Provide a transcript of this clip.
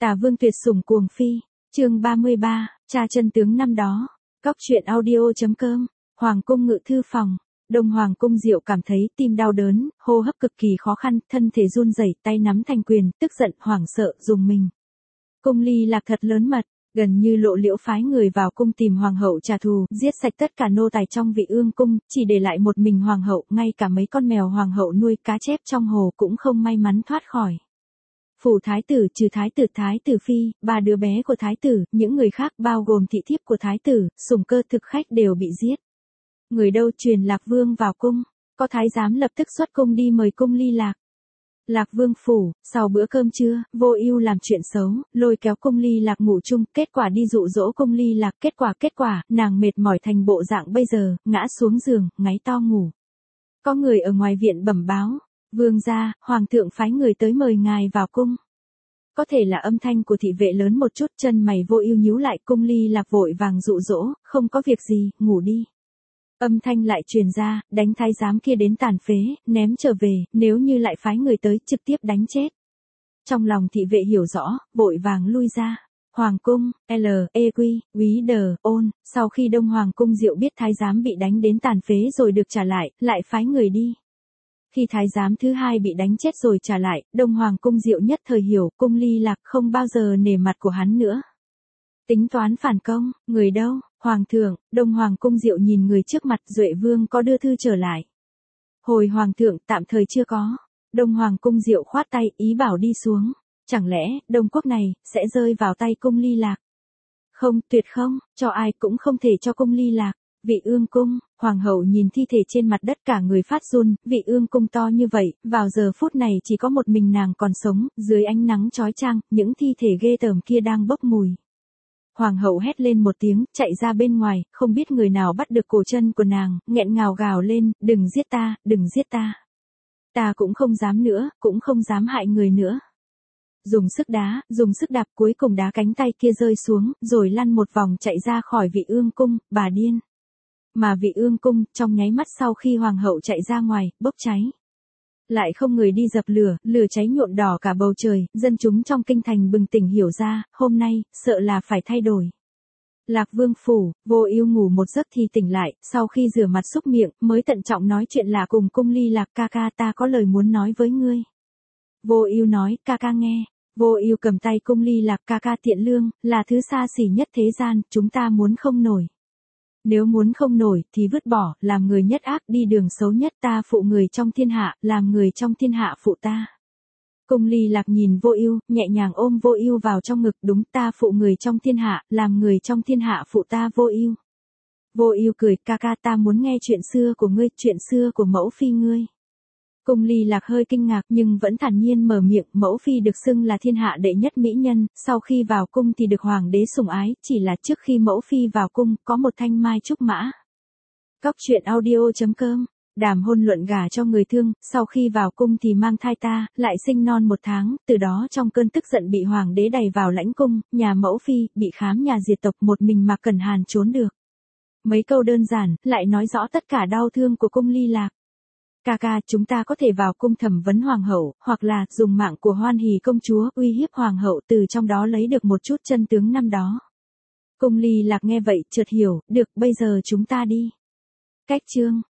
Tả Vương tuyệt sủng cuồng phi, chương 33, tra chân tướng năm đó. Cóc truyện audio.com, Hoàng cung ngự thư phòng. Đông Hoàng cung Diệu cảm thấy tim đau đớn, hô hấp cực kỳ khó khăn, thân thể run rẩy, tay nắm thành quyền, tức giận, hoảng sợ, dùng mình. Cung Ly Lạc thật lớn mật, gần như lộ liễu phái người vào cung tìm hoàng hậu trả thù, giết sạch tất cả nô tài trong Vị Ương cung, chỉ để lại một mình hoàng hậu, ngay cả mấy con mèo hoàng hậu nuôi cá chép trong hồ cũng không may mắn thoát khỏi. Phủ thái tử trừ thái tử phi, 3 đứa bé của thái tử, những người khác bao gồm thị thiếp của thái tử, sủng cơ thực khách đều bị giết. Người đâu truyền Lạc Vương vào cung, có thái giám lập tức xuất cung đi mời Cung Ly Lạc. Lạc Vương phủ, sau bữa cơm trưa, Vô Ưu làm chuyện xấu, lôi kéo Cung Ly Lạc ngủ chung, kết quả đi dụ dỗ Cung Ly Lạc, kết quả, nàng mệt mỏi thành bộ dạng bây giờ, ngã xuống giường, ngáy to ngủ. Có người ở ngoài viện bẩm báo, vương gia, hoàng thượng phái người tới mời ngài vào cung. Có thể là âm thanh của thị vệ lớn một chút, chân mày Vô Ưu nhíu lại, Cung Ly Lạc vội vàng dụ dỗ, không có việc gì, ngủ đi. Âm thanh lại truyền ra, đánh thái giám kia đến tàn phế, ném trở về, nếu như lại phái người tới, trực tiếp đánh chết. Trong lòng thị vệ hiểu rõ, vội vàng lui ra. Hoàng cung, Quý Đờ, Ôn, sau khi Đông Hoàng cung Diệu biết thái giám bị đánh đến tàn phế rồi được trả lại phái người đi. Khi thái giám thứ hai bị đánh chết rồi trả lại, Đông Hoàng cung Diệu nhất thời hiểu, Cung Ly Lạc không bao giờ nể mặt của hắn nữa. Tính toán phản công, người đâu? Hoàng thượng, Đông Hoàng cung Diệu nhìn người trước mặt, Duệ Vương có đưa thư trở lại. Hồi Hoàng thượng, tạm thời chưa có. Đông Hoàng cung Diệu khoát tay, ý bảo đi xuống. Chẳng lẽ, Đông quốc này, sẽ rơi vào tay Cung Ly Lạc? Không, tuyệt không, cho ai cũng không thể cho Cung Ly Lạc. Vị Ương cung, Hoàng hậu nhìn thi thể trên mặt đất cả người phát run, Vị Ương cung to như vậy, vào giờ phút này chỉ có một mình nàng còn sống, dưới ánh nắng chói chang, những thi thể ghê tởm kia đang bốc mùi. Hoàng hậu hét lên một tiếng, chạy ra bên ngoài, không biết người nào bắt được cổ chân của nàng, nghẹn ngào gào lên, đừng giết ta, đừng giết ta. Ta cũng không dám nữa, cũng không dám hại người nữa. Dùng sức đạp, cuối cùng đá cánh tay kia rơi xuống, rồi lăn một vòng chạy ra khỏi Vị Ương cung, bà điên. Mà Vị Ương cung, trong nháy mắt sau khi hoàng hậu chạy ra ngoài, bốc cháy. Lại không người đi dập lửa, lửa cháy nhuộm đỏ cả bầu trời, dân chúng trong kinh thành bừng tỉnh hiểu ra, hôm nay, sợ là phải thay đổi. Lạc Vương phủ, Vô Ưu ngủ một giấc thì tỉnh lại, sau khi rửa mặt súc miệng, mới tận trọng nói chuyện lạ cùng Cung Ly Lạc, ca ca ta có lời muốn nói với ngươi. Vô Ưu nói, ca ca nghe. Vô Ưu cầm tay Cung Ly Lạc, ca ca thiện lương, là thứ xa xỉ nhất thế gian, chúng ta muốn không nổi. Nếu muốn không nổi, thì vứt bỏ, làm người nhất ác, đi đường xấu nhất, ta phụ người trong thiên hạ, làm người trong thiên hạ phụ ta. Cung Ly Lạc nhìn Vô Ưu, nhẹ nhàng ôm Vô Ưu vào trong ngực, đúng, ta phụ người trong thiên hạ, làm người trong thiên hạ phụ ta. Vô Ưu. Vô Ưu cười, ca ca ta muốn nghe chuyện xưa của ngươi, chuyện xưa của mẫu phi ngươi. Cung Ly Lạc hơi kinh ngạc nhưng vẫn thản nhiên mở miệng, mẫu phi được xưng là thiên hạ đệ nhất mỹ nhân, sau khi vào cung thì được hoàng đế sủng ái, chỉ là trước khi mẫu phi vào cung, có một thanh mai trúc mã. Cóc truyện audio.com, đàm hôn luận gả cho người thương, sau khi vào cung thì mang thai ta, lại sinh non 1 tháng, từ đó trong cơn tức giận bị hoàng đế đày vào lãnh cung, nhà mẫu phi, bị khám nhà diệt tộc, một mình Mạc Cẩn Hàn trốn được. Mấy câu đơn giản, lại nói rõ tất cả đau thương của Cung Ly Lạc. Ca ca, chúng ta có thể vào cung thẩm vấn hoàng hậu, hoặc là dùng mạng của Hoan Hỷ công chúa uy hiếp hoàng hậu, từ trong đó lấy được một chút chân tướng năm đó. Cung Ly Lạc nghe vậy, chợt hiểu, được, bây giờ chúng ta đi. Cách chương